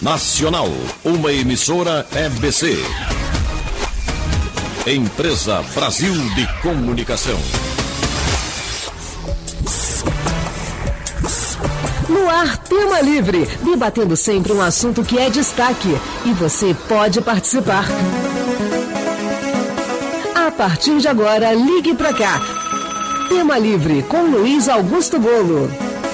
Nacional, uma emissora EBC. Empresa Brasil de Comunicação. No ar, Tema Livre, debatendo sempre um assunto que é destaque. E você pode participar. A partir de agora, ligue pra cá. Tema Livre, com Luiz Augusto Bolo.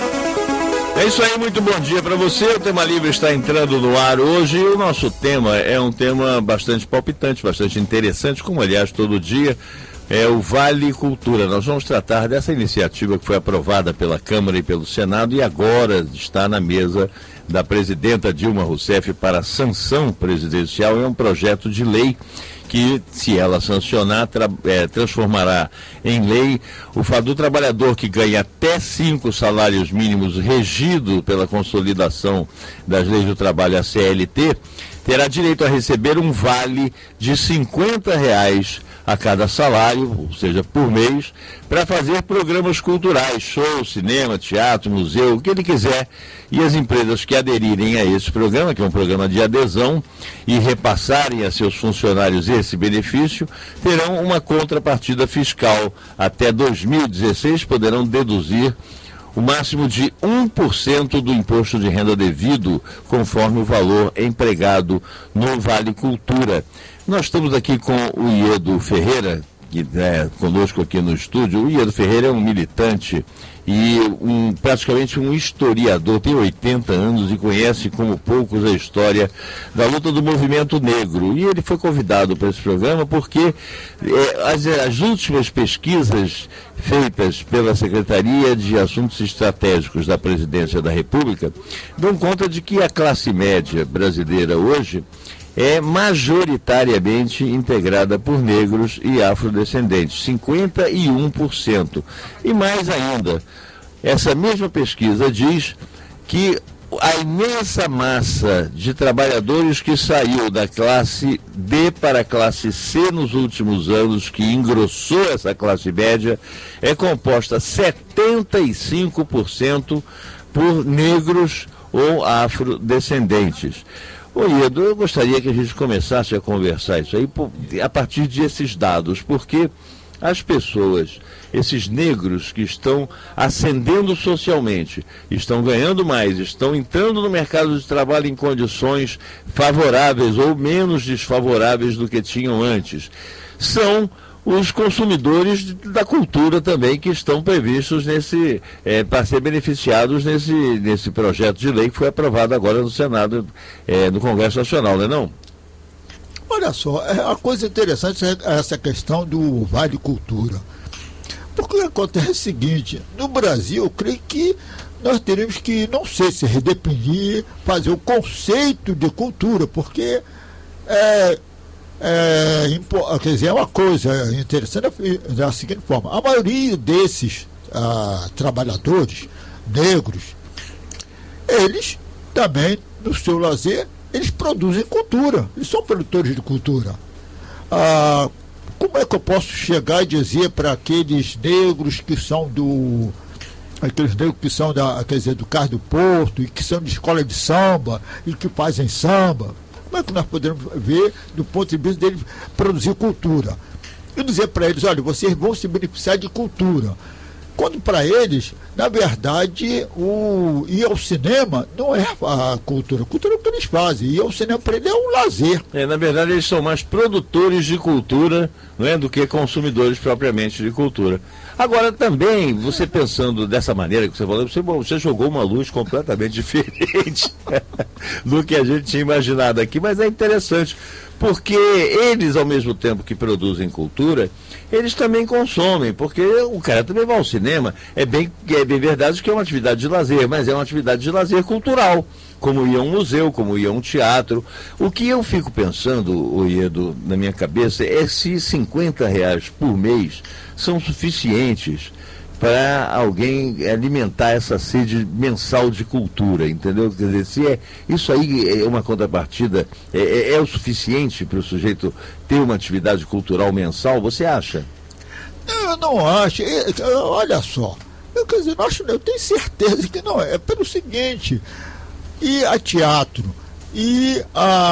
É isso aí, muito bom dia para você. O Tema Livre está entrando no ar hoje e o nosso tema é um tema bastante palpitante, bastante interessante, como aliás todo dia, é o Vale Cultura. Nós vamos tratar dessa iniciativa que foi aprovada pela Câmara e pelo Senado e agora está na mesa da presidenta Dilma Rousseff para sanção presidencial. É um projeto de lei que, se ela sancionar, transformará em lei o fato do trabalhador que ganha até 5 salários mínimos regido pela consolidação das leis do trabalho, a CLT, terá direito a receber um vale de R$50 a cada salário, ou seja, por mês, para fazer programas culturais, shows, cinema, teatro, museu, o que ele quiser. E as empresas que aderirem a esse programa, que é um programa de adesão, e repassarem a seus funcionários esse benefício, terão uma contrapartida fiscal. Até 2016 poderão deduzir o máximo de 1% do imposto de renda devido, conforme o valor empregado no Vale Cultura. Nós estamos aqui com o Iedo Ferreira, que é conosco aqui no estúdio. O Iedo Ferreira é um militante e praticamente um historiador, tem 80 anos e conhece como poucos a história da luta do movimento negro. E ele foi convidado para esse programa porque as últimas pesquisas feitas pela Secretaria de Assuntos Estratégicos da Presidência da República dão conta de que a classe média brasileira hoje é majoritariamente integrada por negros e afrodescendentes, 51%. E mais ainda, essa mesma pesquisa diz que a imensa massa de trabalhadores que saiu da classe D para a classe C nos últimos anos, que engrossou essa classe média, é composta 75% por negros ou afrodescendentes. Ô Iedo, eu gostaria que a gente começasse a conversar isso aí a partir desses dados, porque as pessoas, esses negros que estão ascendendo socialmente, estão ganhando mais, estão entrando no mercado de trabalho em condições favoráveis ou menos desfavoráveis do que tinham antes, são os consumidores da cultura também que estão previstos para ser beneficiados nesse projeto de lei que foi aprovado agora no Senado, no Congresso Nacional, não é não? Olha só, a coisa interessante é essa questão do Vale Cultura. Porque acontece o seguinte, no Brasil, eu creio que nós teremos que, não sei se redefinir, fazer o conceito de cultura, porque quer dizer, é uma coisa interessante da seguinte forma: a maioria desses trabalhadores negros, eles também, no seu lazer, eles produzem cultura, eles são produtores de cultura. Como é que eu posso chegar e dizer para aqueles negros que são do Cais do Porto e que são de escola de samba e que fazem samba, como é que nós podemos ver do ponto de vista deles produzir cultura? E dizer para eles, olha, vocês vão se beneficiar de cultura. Quando para eles, na verdade, ir ao cinema não é a cultura. A cultura é o que eles fazem. Ir ao cinema para eles é um lazer. Na verdade, eles são mais produtores de cultura, não é, do que consumidores propriamente de cultura. Agora, também, você pensando dessa maneira que você falou, você jogou uma luz completamente diferente do que a gente tinha imaginado aqui, mas é interessante, porque eles, ao mesmo tempo que produzem cultura, eles também consomem, porque o cara também vai ao cinema. É bem verdade que é uma atividade de lazer, mas é uma atividade de lazer cultural, como ir a um museu, como ir a um teatro. O que eu fico pensando, Iedo, na minha cabeça, é se R$50 por mês são suficientes para alguém alimentar essa sede mensal de cultura, entendeu? Quer dizer, se isso aí é uma contrapartida, é o suficiente para o sujeito ter uma atividade cultural mensal, você acha? Eu não acho. Olha só, eu tenho certeza que não é. Pelo seguinte, ir a teatro, e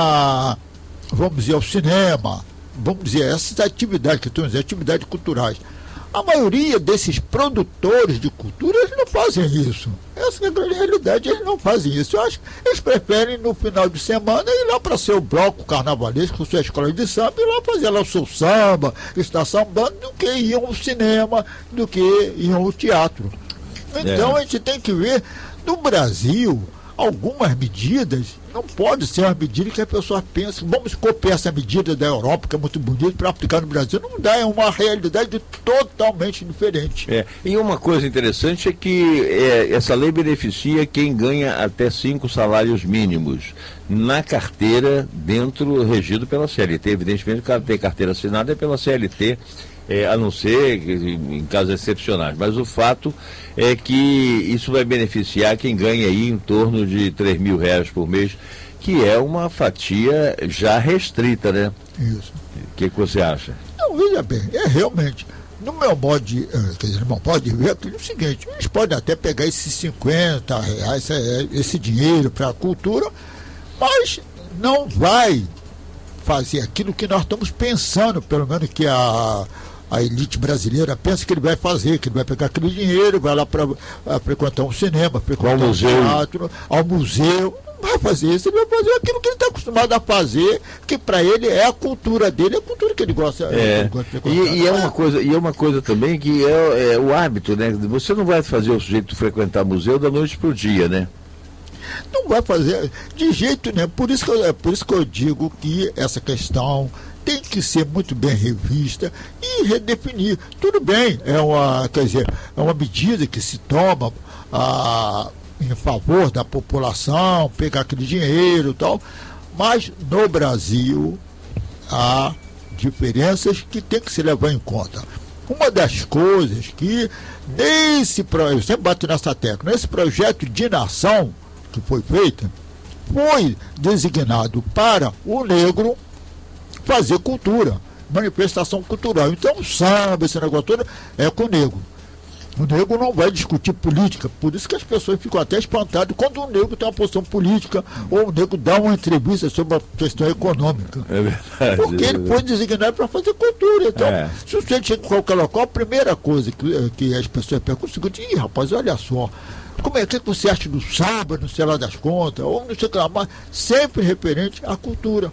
vamos dizer, ao cinema, vamos dizer, essas atividades que estamos dizendo, atividades culturais. A maioria desses produtores de cultura, eles não fazem isso. Essa é a grande realidade, eles não fazem isso. Eu acho que eles preferem, no final de semana, ir lá para seu bloco carnavalesco, com sua escola de samba, ir lá fazer lá o seu samba, estar sambando, do que ir ao cinema, do que ir ao teatro. Então a gente tem que ver, no Brasil, algumas medidas, não pode ser uma medida que a pessoa pensa, vamos copiar essa medida da Europa, que é muito bonita, para aplicar no Brasil. Não dá, é uma realidade totalmente diferente. E uma coisa interessante é que essa lei beneficia quem ganha até 5 salários mínimos na carteira, regido pela CLT. Evidentemente, o cara tem carteira assinada é pela CLT, a não ser em casos excepcionais. Mas o fato é que isso vai beneficiar quem ganha aí em torno de R$3.000 por mês, que é uma fatia já restrita, né? Isso. O que você acha? Não, veja bem, realmente, no meu modo de, pode ver aquilo o seguinte, eles podem até pegar esses R$50, esse dinheiro para a cultura, mas não vai fazer aquilo que nós estamos pensando, pelo menos que a elite brasileira pensa que ele vai fazer, que ele vai pegar aquele dinheiro, vai lá para frequentar um cinema, frequentar um teatro, ao museu. Não vai fazer isso, ele vai fazer aquilo que ele está acostumado a fazer, que para ele é a cultura dele, é a cultura que ele gosta, ele gosta de frequentar. E é uma coisa também que é o hábito, né? Você não vai fazer o sujeito frequentar museu da noite para o dia, né? Não vai fazer de jeito nenhum. Por isso que eu digo que essa questão tem que ser muito bem revista e redefinir. Tudo bem, é uma medida que se toma em favor da população, pegar aquele dinheiro e tal, mas no Brasil há diferenças que tem que se levar em conta. Uma das coisas que eu sempre bato nessa tecla, nesse projeto de nação que foi feito, foi designado para o negro fazer cultura, manifestação cultural. Então o samba, esse negócio todo, é com o negro. O negro não vai discutir política, por isso que as pessoas ficam até espantadas quando o negro tem uma posição política ou o negro dá uma entrevista sobre a questão econômica. É verdade. Porque ele foi designado para fazer cultura. Então, se você chega em qualquer local, a primeira coisa que as pessoas perguntam é o seguinte: rapaz, olha só, como é que você acha do samba, não sei lá das contas, ou não sei o que lá, mas sempre referente à cultura.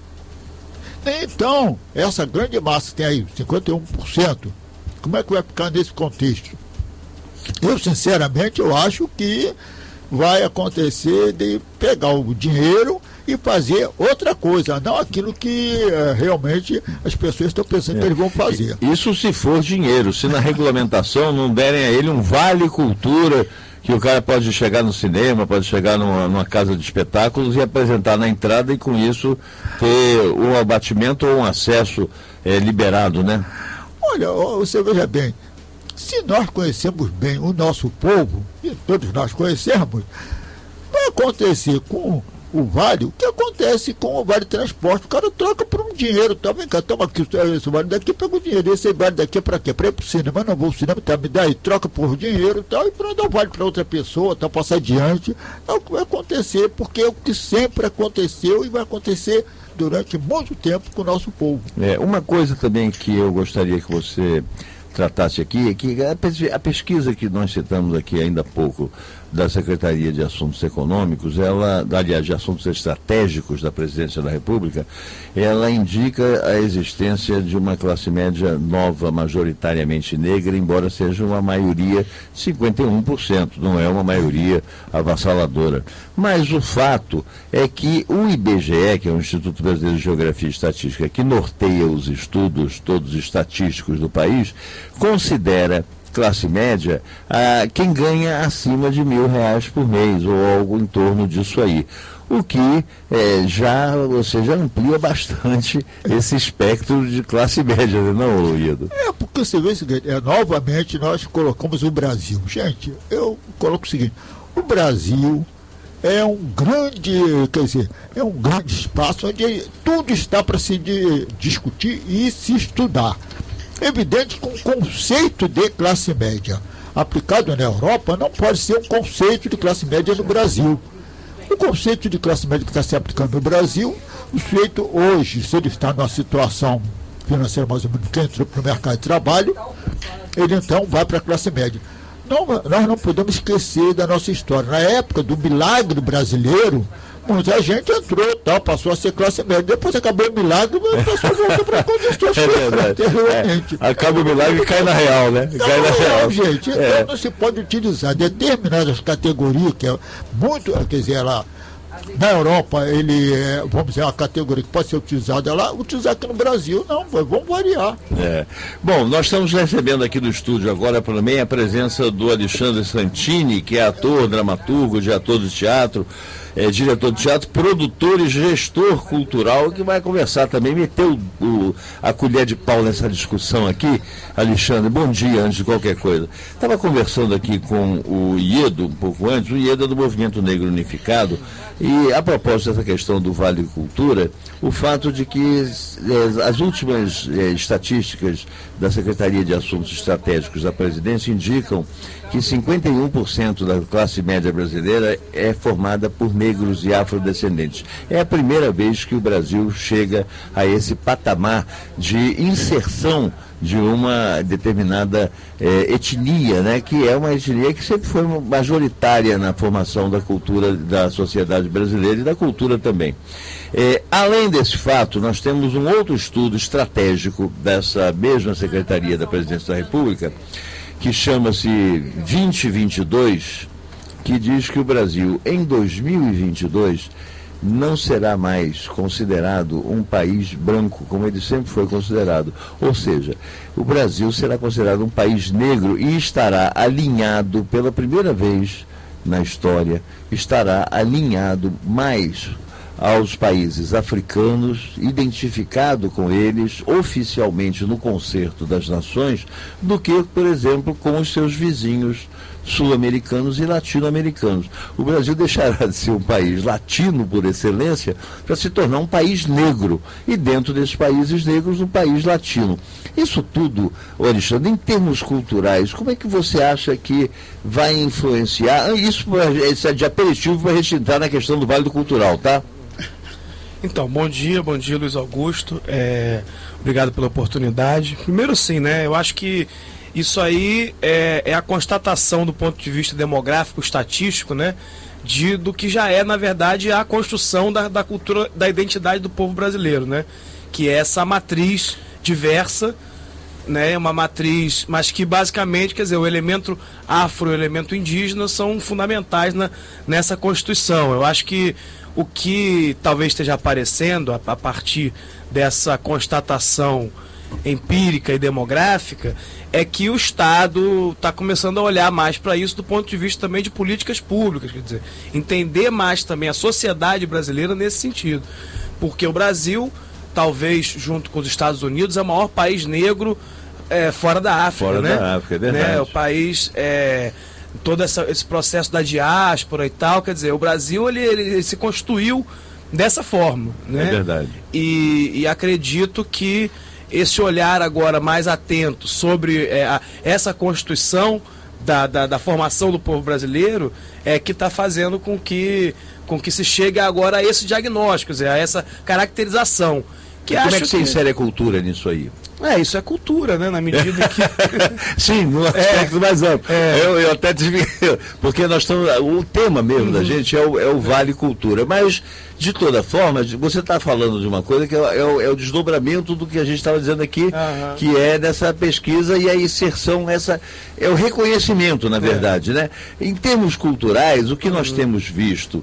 Então, essa grande massa que tem aí, 51%, como é que vai ficar nesse contexto? Eu, sinceramente, eu acho que vai acontecer de pegar o dinheiro e fazer outra coisa, não aquilo que realmente as pessoas estão pensando que eles vão fazer. Isso se for dinheiro, se na regulamentação não derem a ele um vale cultura, que o cara pode chegar no cinema, pode chegar numa casa de espetáculos e apresentar na entrada e com isso ter um abatimento ou um acesso liberado, né? Olha, você veja bem, se nós conhecemos bem o nosso povo, e todos nós conhecemos, vai acontecer com o vale, o que acontece com o vale transporte. O cara troca por um dinheiro, tá? Vem cá, toma aqui, esse vale daqui, pega o dinheiro, esse vale daqui é pra quê? Pra ir pro cinema, não vou ao cinema, tá? Me dá aí, troca por dinheiro e tal, e pra dar o vale pra outra pessoa, tá? Passar adiante. É o que vai acontecer, porque é o que sempre aconteceu e vai acontecer durante muito tempo com o nosso povo. Uma coisa também que eu gostaria que você tratasse aqui, é que a pesquisa que nós citamos aqui ainda há pouco da Secretaria de Assuntos Econômicos, de Assuntos Estratégicos da Presidência da República, ela indica a existência de uma classe média nova, majoritariamente negra, embora seja uma maioria, 51%, não é uma maioria avassaladora. Mas o fato é que o IBGE, que é o Instituto Brasileiro de Geografia e Estatística, que norteia os estudos todos estatísticos do país, considera classe média quem ganha acima de R$1.000 por mês, ou algo em torno disso aí. O que você já amplia bastante esse espectro de classe média, não, Ido? Porque você vê o seguinte, novamente nós colocamos o Brasil. Gente, eu coloco o seguinte, o Brasil é um grande espaço onde tudo está para se discutir e se estudar. Evidente que um conceito de classe média aplicado na Europa não pode ser um conceito de classe média no Brasil. No conceito de classe média que está se aplicando no Brasil, o sujeito hoje, se ele está numa situação financeira mais ou menos que entrou para o mercado de trabalho, ele então vai para a classe média. Nós não podemos esquecer da nossa história. Na época do milagre brasileiro, muita gente entrou, passou a ser classe média. Depois acabou o milagre, a pessoa voltou para condições anteriormente. Acaba o milagre e cai na real, né? Cai na real. Gente, então não se pode utilizar determinadas categorias, que é muito, quer dizer, na Europa, ele é, vamos dizer, uma categoria que pode ser utilizada lá, utilizar aqui no Brasil, não, vamos variar. Bom, nós estamos recebendo aqui no estúdio agora também a presença do Alexandre Santini, que é ator, dramaturgo, diretor de teatro, diretor de teatro, produtor e gestor cultural, que vai conversar também, meteu a colher de pau nessa discussão aqui. Alexandre, bom dia, antes de qualquer coisa. Estava conversando aqui com o Iedo, um pouco antes, o Iedo é do Movimento Negro Unificado, e a propósito dessa questão do Vale Cultura, o fato de que as últimas estatísticas da Secretaria de Assuntos Estratégicos da Presidência indicam que 51% da classe média brasileira é formada por negros e afrodescendentes. É a primeira vez que o Brasil chega a esse patamar de inserção de uma determinada etnia, né, que é uma etnia que sempre foi majoritária na formação da cultura da sociedade brasileira e da cultura também. Além desse fato, nós temos um outro estudo estratégico dessa mesma Secretaria da Presidência da República, que chama-se 2022, que diz que o Brasil, em 2022, não será mais considerado um país branco, como ele sempre foi considerado. Ou seja, o Brasil será considerado um país negro e estará alinhado, pela primeira vez na história, estará alinhado mais aos países africanos, identificado com eles oficialmente no Concerto das Nações, do que, por exemplo, com os seus vizinhos sul-americanos e latino-americanos. O Brasil deixará de ser um país latino por excelência para se tornar um país negro, e dentro desses países negros, um país latino. Isso tudo, Alexandre, em termos culturais, como é que você acha que vai influenciar? Isso é de aperitivo para a gente entrar na questão do Vale do Cultural, tá? Então, bom dia Luiz Augusto, obrigado pela oportunidade. Primeiro sim, né, eu acho que isso aí é a constatação do ponto de vista demográfico, estatístico, né, do que já é, na verdade, a construção da cultura, da identidade do povo brasileiro, né, que é essa matriz diversa, né, uma matriz, mas que basicamente, quer dizer, o elemento afro e o elemento indígena são fundamentais nessa Constituição. Eu acho que o que talvez esteja aparecendo a partir dessa constatação empírica e demográfica é que o Estado está começando a olhar mais para isso do ponto de vista também de políticas públicas, quer dizer, entender mais também a sociedade brasileira nesse sentido, porque o Brasil, talvez junto com os Estados Unidos, é o maior país negro fora da África, fora né? da África, é verdade. Né? O país todo esse processo da diáspora e tal, quer dizer, o Brasil ele se constituiu dessa forma, né? É verdade. E acredito que esse olhar agora mais atento sobre essa constituição da formação do povo brasileiro é que está fazendo com que se chegue agora a esse diagnóstico, quer dizer, a essa caracterização. Como é que você insere a cultura nisso aí? Isso é cultura, né? Na medida que... Sim, no aspecto mais amplo. Eu até tive... Porque nós estamos... O tema mesmo da gente é o Vale Cultura. Mas, de toda forma, você está falando de uma coisa que é o desdobramento do que a gente estava dizendo aqui, que é dessa pesquisa e a inserção, é o reconhecimento, na verdade, né? Em termos culturais, o que nós temos visto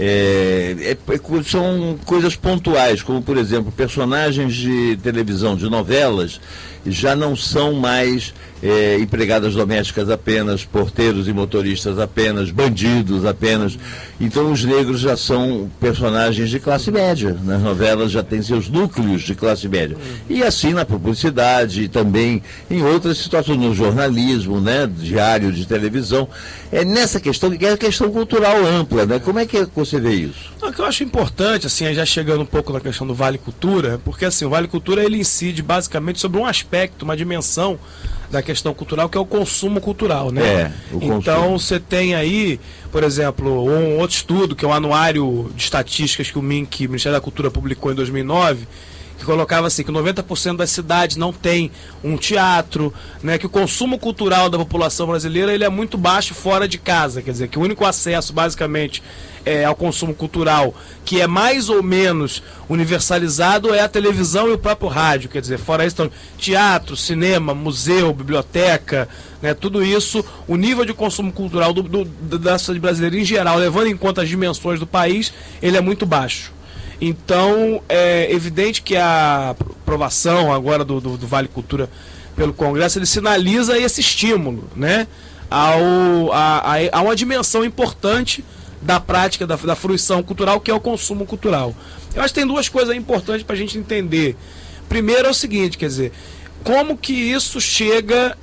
são coisas pontuais, como, por exemplo, personagens de televisão, de novelas, já não são mais empregadas domésticas apenas, porteiros e motoristas apenas, bandidos apenas. Então os negros já são personagens de classe média. Nas novelas já têm seus núcleos de classe média. E assim na publicidade e também em outras situações, no jornalismo, né, diário de televisão. É nessa questão, que é a questão cultural ampla, né? Como é que você vê isso? O que eu acho importante, assim, já chegando um pouco na questão do Vale Cultura, porque assim, o Vale Cultura ele incide basicamente sobre um aspecto, uma dimensão da questão cultural, que é o consumo cultural, né? Então você tem aí, por exemplo, um outro estudo, que é o Anuário de Estatísticas que o Ministério da Cultura, publicou em 2009, que colocava assim, que 90% das cidades não tem um teatro, né, que o consumo cultural da população brasileira ele é muito baixo fora de casa, quer dizer, que o único acesso basicamente ao consumo cultural, que é mais ou menos universalizado, é a televisão e o próprio rádio, quer dizer, fora isso, então, teatro, cinema, museu, biblioteca, né, tudo isso, o nível de consumo cultural da sociedade brasileira em geral, levando em conta as dimensões do país, ele é muito baixo. Então, é evidente que a aprovação agora do Vale Cultura pelo Congresso, ele sinaliza esse estímulo, né, a uma dimensão importante da prática, da fruição cultural, que é o consumo cultural. Eu acho que tem duas coisas importantes para a gente entender. Primeiro é o seguinte, quer dizer, como que isso chega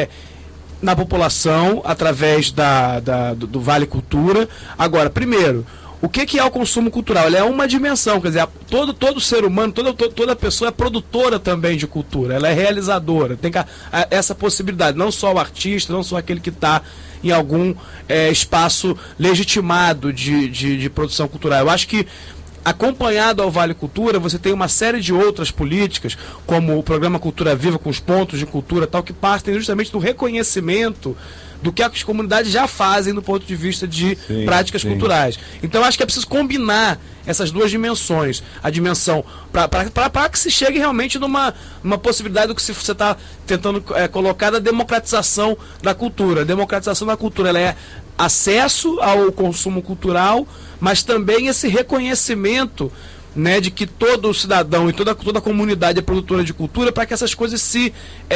na população através do Vale Cultura. Agora, primeiro, o que é o consumo cultural? Ele é uma dimensão, quer dizer, todo ser humano, toda pessoa é produtora também de cultura, ela é realizadora, tem essa possibilidade, não só o artista, não só aquele que está em algum espaço legitimado de produção cultural. Eu acho que, acompanhado ao Vale Cultura, você tem uma série de outras políticas, como o programa Cultura Viva, com os pontos de cultura tal, que partem justamente do reconhecimento do que as comunidades já fazem do ponto de vista de práticas culturais. Então, acho que é preciso combinar essas duas dimensões. A dimensão para que se chegue realmente numa possibilidade do que você está tentando colocar da democratização da cultura. A democratização da cultura, ela é acesso ao consumo cultural, mas também esse reconhecimento, né, de que todo cidadão e toda a comunidade é produtora de cultura, para que essas coisas se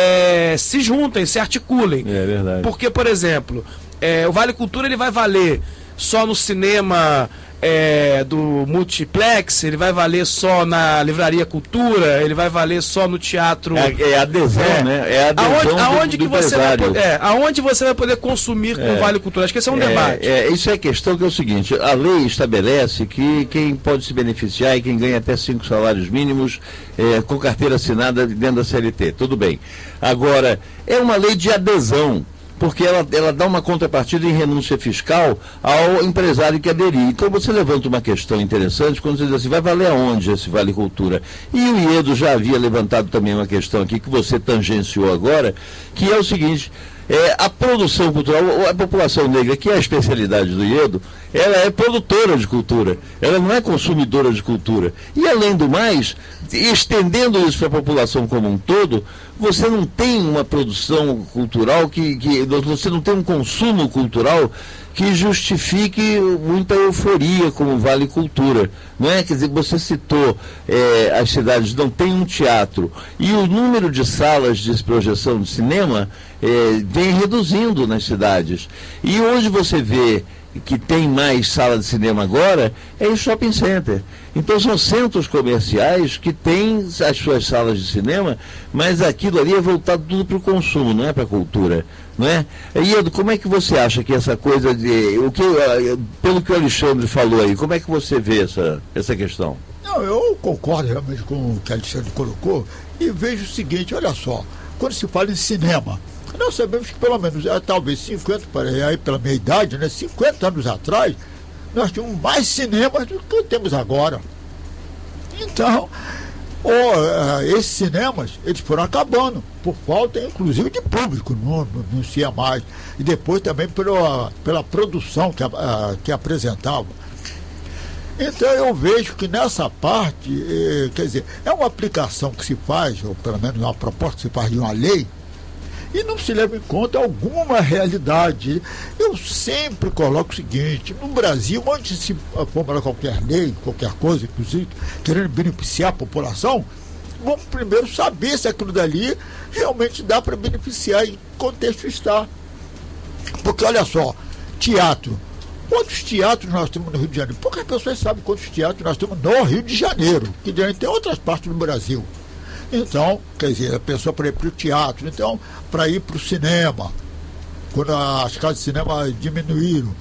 juntem, se articulem. É verdade. Porque, por exemplo, o Vale Cultura ele vai valer só no cinema do multiplex, ele vai valer só na livraria Cultura, ele vai valer só no teatro. É adesão, né? É adesão aonde que você vai poder, aonde você vai poder consumir com o Vale Cultura? Acho que esse é um debate. Isso é questão que é o seguinte: a lei estabelece que quem pode se beneficiar é quem ganha até 5 salários mínimos com carteira assinada dentro da CLT. Tudo bem. Agora, é uma lei de adesão, porque ela dá uma contrapartida em renúncia fiscal ao empresário que aderir. Então você levanta uma questão interessante quando você diz assim, vai valer aonde esse Vale Cultura? E o Iedo já havia levantado também uma questão aqui, que você tangenciou agora, que é o seguinte: a produção cultural, a população negra, que é a especialidade do Iedo, ela é produtora de cultura, ela não é consumidora de cultura. E além do mais, estendendo isso para a população como um todo, você não tem uma produção cultural você não tem um consumo cultural que justifique muita euforia como Vale Cultura, não é? Quer dizer, você citou as cidades não têm um teatro, e o número de salas de projeção de cinema vem reduzindo nas cidades, e hoje você vê que tem mais sala de cinema agora é em shopping center. Então são centros comerciais que têm as suas salas de cinema, mas aquilo ali é voltado tudo para o consumo, não é para a cultura, não é? Iedo, como é que você acha que essa coisa pelo que o Alexandre falou aí, como é que você vê essa questão? Não, eu concordo realmente com o que o Alexandre colocou e vejo o seguinte, olha só, quando se fala em cinema, nós sabemos que pelo menos, talvez 50, aí pela minha idade, né, 50 anos atrás, nós tínhamos mais cinemas do que temos agora. Então, esses cinemas, eles foram acabando, por falta, inclusive, de público, não se ia mais. E depois também pela produção que apresentava. Então eu vejo que nessa parte, quer dizer, é uma aplicação que se faz, ou pelo menos uma proposta que se faz de uma lei, e não se leva em conta alguma realidade. Eu sempre coloco o seguinte: no Brasil, antes de se formular qualquer lei, qualquer coisa, inclusive querendo beneficiar a população, vamos primeiro saber se aquilo dali realmente dá para beneficiar e em que contexto está. Porque olha só, teatro. Quantos teatros nós temos no Rio de Janeiro? Poucas pessoas sabem quantos teatros nós temos no Rio de Janeiro, que tem outras partes do Brasil. Então, quer dizer, a pessoa para ir para o teatro, então, para ir para o cinema, quando as casas de cinema diminuíram,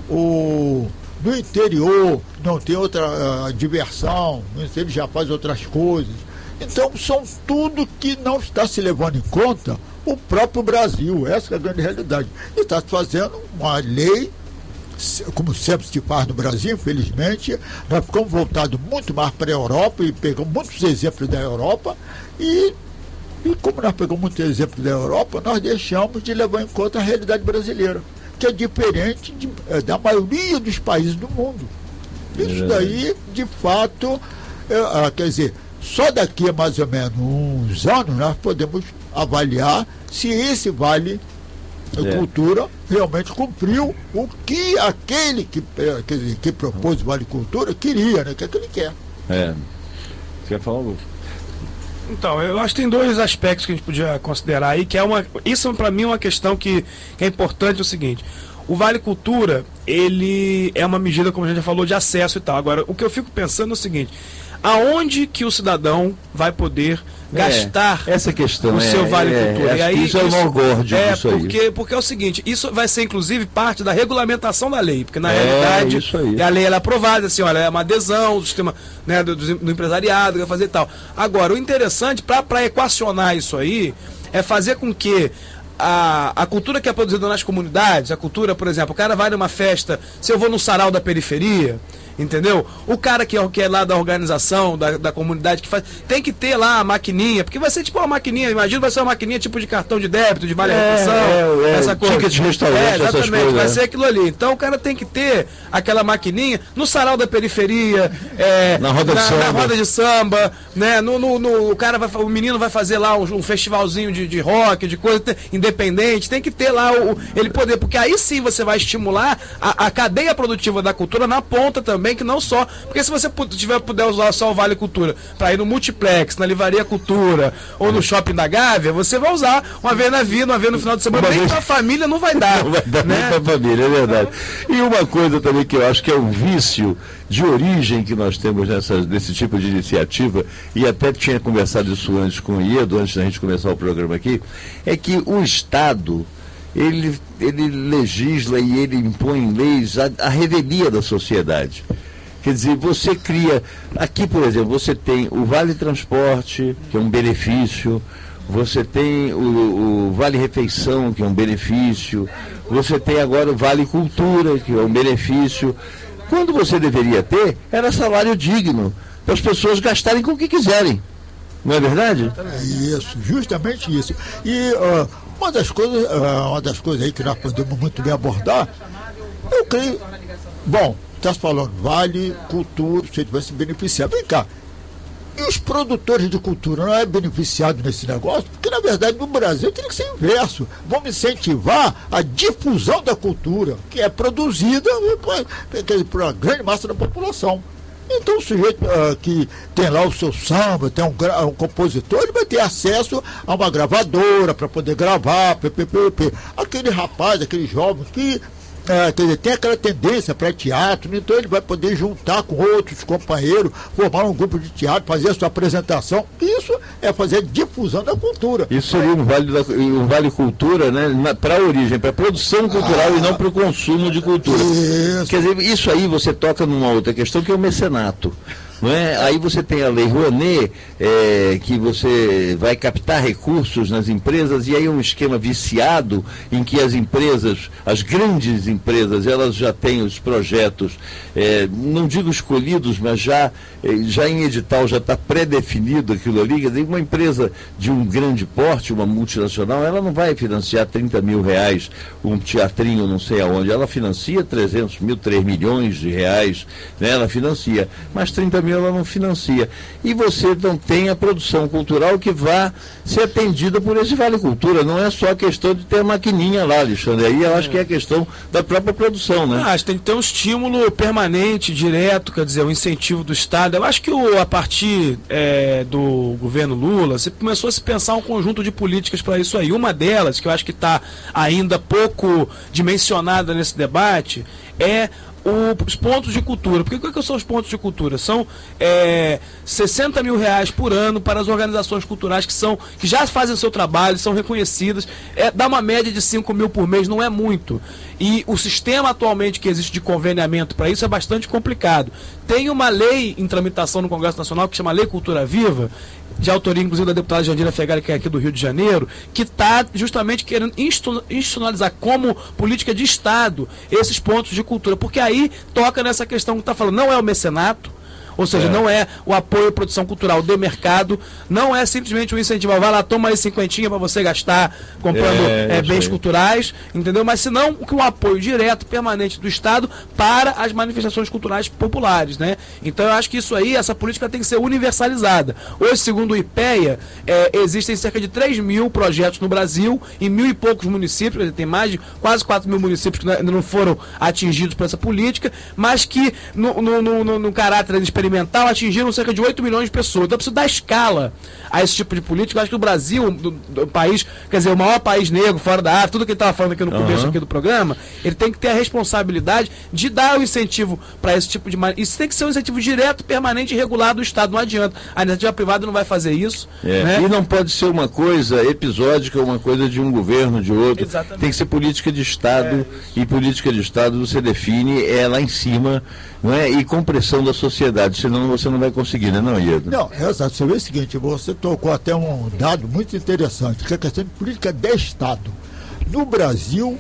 no interior não tem outra diversão, no interior já faz outras coisas. Então, são tudo que não está se levando em conta o próprio Brasil. Essa é a grande realidade. E está se fazendo uma lei, como sempre se faz no Brasil, infelizmente. Nós ficamos voltados muito mais para a Europa e pegamos muitos exemplos da Europa e como nós pegamos muitos exemplos da Europa, nós deixamos de levar em conta a realidade brasileira, que é diferente da maioria dos países do mundo. Isso daí, de fato, quer dizer, só daqui a mais ou menos uns anos nós podemos avaliar se esse Vale Cultura realmente cumpriu o que aquele que propôs o Vale Cultura queria, né? Que é que ele quer. Você quer falar, Lu? Então, eu acho que tem dois aspectos que a gente podia considerar aí, que isso para mim é uma questão que é importante, é o seguinte: o Vale Cultura, ele é uma medida, como a gente já falou, de acesso e tal. Agora, o que eu fico pensando é o seguinte: aonde que o cidadão vai poder gastar essa questão, o seu Vale Cultura? E aí, isso é o morgórdio disso aí. Porque é o seguinte, isso vai ser inclusive parte da regulamentação da lei, porque na realidade a lei ela é aprovada, assim, olha, é uma adesão do sistema, né, do empresariado, que vai fazer e tal. Agora, o interessante, para equacionar isso aí, é fazer com que a cultura que é produzida nas comunidades, a cultura, por exemplo, o cara vai numa festa, se eu vou no sarau da periferia, entendeu? O cara que é lá da organização, da comunidade que faz, tem que ter lá a maquininha, porque vai ser tipo uma maquininha, imagina, vai ser uma maquininha tipo de cartão de débito, de vale-refeição, essa coisa. Ticket de restaurante, exatamente, coisas, vai ser aquilo ali. Então o cara tem que ter aquela maquininha no sarau da periferia, na roda de samba, né? O cara o menino vai fazer lá um festivalzinho de rock, de coisa independente, tem que ter lá ele poder, porque aí sim você vai estimular a cadeia produtiva da cultura na ponta também, que não só, porque se você puder usar só o Vale Cultura para ir no Multiplex, na Livraria Cultura ou no Shopping da Gávea, você vai usar uma vez na vida, uma vez no final de semana, nem pra família não vai dar. Não vai dar, né? Nem pra família, é verdade. E uma coisa também que eu acho que é um vício de origem que nós temos nesse tipo de iniciativa, e até tinha conversado isso antes com o Iedo, antes da gente começar o programa aqui, é que o Estado ele legisla e ele impõe leis à revelia da sociedade. Quer dizer, você cria, aqui por exemplo, você tem o Vale Transporte, que é um benefício, você tem o Vale Refeição, que é um benefício, você tem agora o Vale Cultura, que é um benefício. Quando você deveria ter, era salário digno, para as pessoas gastarem com o que quiserem. Não é verdade? Isso, justamente isso. E uma das coisas aí que nós podemos muito bem abordar, eu creio, bom, está falando Vale Cultura, você vai se beneficiar. Vem cá, e os produtores de cultura não é beneficiado nesse negócio? Porque na verdade no Brasil teria que ser inverso. Vamos incentivar a difusão da cultura, que é produzida por uma grande massa da população. Então o sujeito que tem lá o seu samba, tem um compositor, ele vai ter acesso a uma gravadora para poder gravar, aquele rapaz, aquele jovem que quer dizer, tem aquela tendência para teatro, então ele vai poder juntar com outros companheiros, formar um grupo de teatro, fazer a sua apresentação. Isso é fazer difusão da cultura. Isso seria um vale cultura, né, para a origem, para a produção cultural e não para o consumo de cultura. Isso. Quer dizer, isso aí você toca numa outra questão, que é o mecenato. Não é? Aí você tem a Lei Rouanet, que você vai captar recursos nas empresas, e aí é um esquema viciado em que as empresas, as grandes empresas, elas já têm os projetos, não digo escolhidos, mas já em edital já está pré-definido aquilo ali. Quer dizer, uma empresa de um grande porte, uma multinacional, ela não vai financiar 30 mil reais um teatrinho não sei aonde, ela financia 300 mil, 3 milhões de reais, né? Ela financia, mas 30 mil ela não financia. E você não tem a produção cultural que vá ser atendida por esse Vale Cultura. Não é só a questão de ter a maquininha lá, Alexandre. Aí eu acho que é a questão da própria produção, né? Acho que tem que ter um estímulo permanente, direto, quer dizer, o incentivo do Estado. Eu acho que a partir do governo Lula, você começou a se pensar um conjunto de políticas para isso aí. Uma delas, que eu acho que está ainda pouco dimensionada nesse debate, é os pontos de cultura. Porque o que são os pontos de cultura? São 60 mil reais por ano para as organizações culturais que já fazem o seu trabalho, são reconhecidas. Dá uma média de 5 mil por mês, não é muito. E o sistema atualmente que existe de conveniamento para isso é bastante complicado. Tem uma lei em tramitação no Congresso Nacional que chama Lei Cultura Viva, de autoria inclusive da deputada Jandira Fegali, que é aqui do Rio de Janeiro, que está justamente querendo institucionalizar como política de Estado esses pontos de cultura, porque aí toca nessa questão que está falando, não é o mecenato, ou seja, não é o apoio à produção cultural de mercado, não é simplesmente o incentivo, vai lá, toma aí 50 para você gastar comprando bens culturais, entendeu? Mas senão um apoio direto, permanente do Estado para as manifestações culturais populares, né? Então eu acho que isso aí, essa política tem que ser universalizada. Hoje, segundo o IPEA, existem cerca de 3 mil projetos no Brasil, em 1.000 e poucos municípios, tem mais de quase 4 mil municípios que ainda não foram atingidos por essa política, mas que no caráter experimental atingiram cerca de 8 milhões de pessoas. Então precisa dar escala a esse tipo de política. Eu acho que o Brasil, do país, quer dizer, o maior país negro fora da África, tudo que ele estava falando aqui no começo aqui do programa, ele tem que ter a responsabilidade de dar o incentivo para esse tipo de... Isso tem que ser um incentivo direto, permanente e regular do Estado. Não adianta. A iniciativa privada não vai fazer isso. Né? E não pode ser uma coisa episódica, uma coisa de um governo, de outro. Exatamente. Tem que ser política de Estado. E política de Estado você define lá em cima, não é? E com pressão da sociedade. Senão você não vai conseguir, né, não, Iedo? Não, é exato. Você vê o seguinte, você tocou até um dado muito interessante, que é a questão de política de Estado. No Brasil,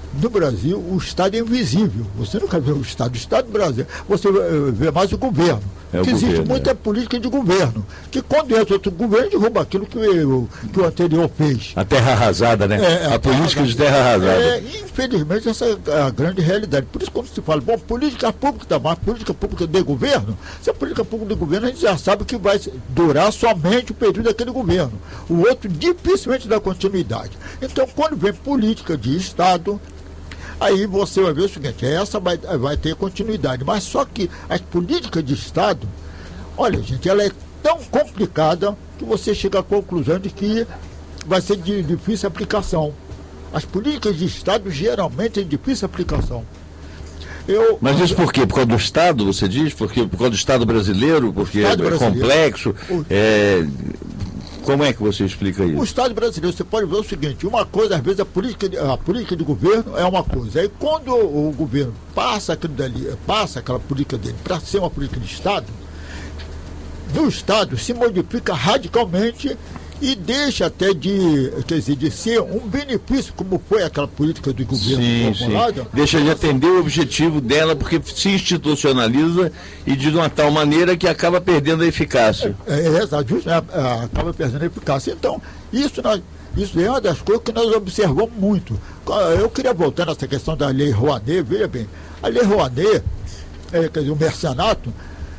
o Estado é invisível. Você nunca vê o Estado do Brasil. Você vê mais o governo. Existe muita política de governo. Que quando entra outro governo, derruba aquilo que o anterior fez. A terra arrasada, né? A política de terra arrasada. Infelizmente, essa é a grande realidade. Por isso, quando se fala, política pública, mas política pública de governo, se a política pública de governo, a gente já sabe que vai durar somente o período daquele governo. O outro dificilmente dá continuidade. Então, quando vem política de Estado, aí você vai ver o seguinte, essa vai ter continuidade, mas só que as políticas de Estado, olha gente, ela é tão complicada que você chega à conclusão de que vai ser de difícil aplicação. As políticas de Estado geralmente é de difícil aplicação. Mas isso por quê? Por causa do Estado, você diz? Por causa do Estado brasileiro? Porque é complexo? Como é que você explica isso? O Estado brasileiro, você pode ver o seguinte, uma coisa, às vezes a política de governo é uma coisa, aí quando o governo passa aquela política dele para ser uma política de Estado, no Estado se modifica radicalmente e deixa até de ser um benefício, como foi aquela política do governo formulada. Deixa de atender o objetivo dela, porque se institucionaliza e de uma tal maneira que acaba perdendo a eficácia. Acaba perdendo a eficácia. Então, isso é uma das coisas que nós observamos muito. Eu queria voltar nessa questão da Lei Rouanet, veja bem, a Lei Rouanet, o mercenato,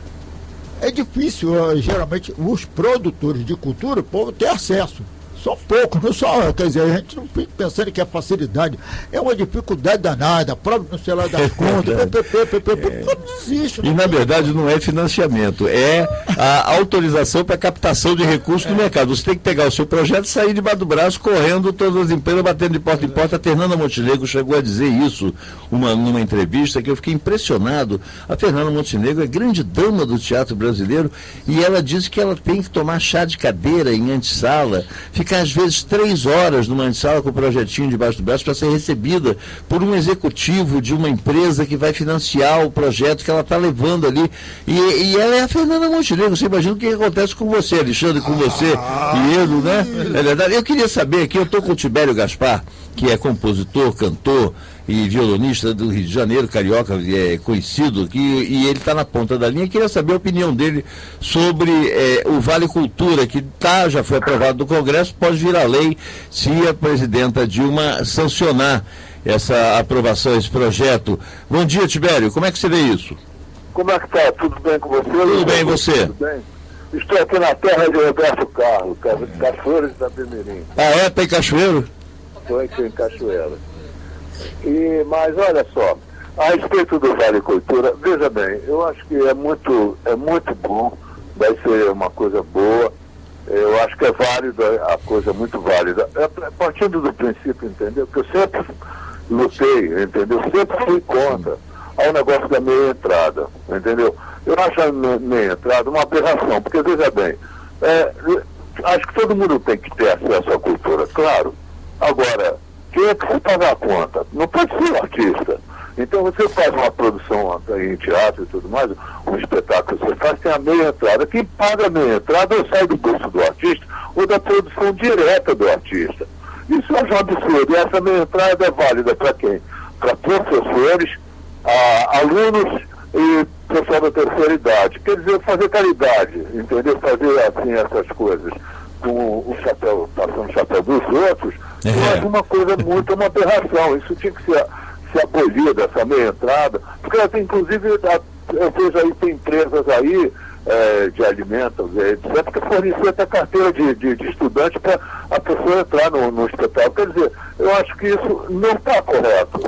é difícil, geralmente, os produtores de cultura, o povo ter acesso. São poucos, não só, quer dizer, a gente não fica pensando que é facilidade, é uma dificuldade danada, prova no celular das contas, não existe. E na verdade não é financiamento, é a autorização para captação de recursos do mercado. Você tem que pegar o seu projeto e sair debaixo do braço, correndo, todas as empresas, batendo de porta em porta. A Fernanda Montenegro chegou a dizer isso numa entrevista, que eu fiquei impressionado. A Fernanda Montenegro é grande dama do teatro brasileiro e ela disse que ela tem que tomar chá de cadeira em antessala, ficar às vezes 3 horas numa antessala com o projetinho debaixo do braço para ser recebida por um executivo de uma empresa que vai financiar o projeto que ela está levando ali. E ela é a Fernanda Montenegro. Você imagina o que acontece com você, Alexandre, com você e Edo, né? É verdade. Eu queria saber aqui, eu estou com o Tibério Gaspar, que é compositor, cantor e violonista do Rio de Janeiro, carioca, conhecido aqui, e ele está na ponta da linha. Eu queria saber a opinião dele sobre o Vale Cultura, que já foi aprovado no Congresso, pode virar lei se a presidenta Dilma sancionar essa aprovação, esse projeto. Bom dia, Tibério, como é que você vê isso? Como é que está? Tudo bem com você? Tudo bem, e você? Tudo bem. Estou aqui na terra de Roberto Carlos, Cachoeiro de Itapemirim. Está em Cachoeiro? Estou aqui em Cachoeiro. Mas olha só, a respeito do Vale Cultura, veja bem, eu acho que é muito bom, vai ser uma coisa boa, eu acho que é válido, a coisa muito válida. Partindo do princípio, entendeu? Que eu sempre lutei, entendeu? Sempre fui contra ao negócio da meia entrada, entendeu? Eu acho a meia entrada uma aberração, porque veja bem, acho que todo mundo tem que ter acesso à cultura, claro. Agora, Quem é que se pagar a conta? Não pode ser o artista. Então você faz uma produção em teatro e tudo mais, um espetáculo que você faz, tem a meia entrada. Quem paga a meia entrada ou sai do bolso do artista ou da produção direta do artista. Isso é um absurdo. E essa meia entrada é válida para quem? Para professores, alunos e pessoal da terceira idade. Quer dizer, fazer caridade, entendeu? Fazer assim essas coisas com o chapéu, passando o chapéu dos outros, é uma coisa muito, uma aberração. Isso tinha que ser abolido, essa meia entrada, porque inclusive eu vejo aí, tem empresas aí de alimentos, etc., que fornecem até carteira de estudante para a pessoa entrar no espetáculo. Quer dizer, eu acho que isso não está correto.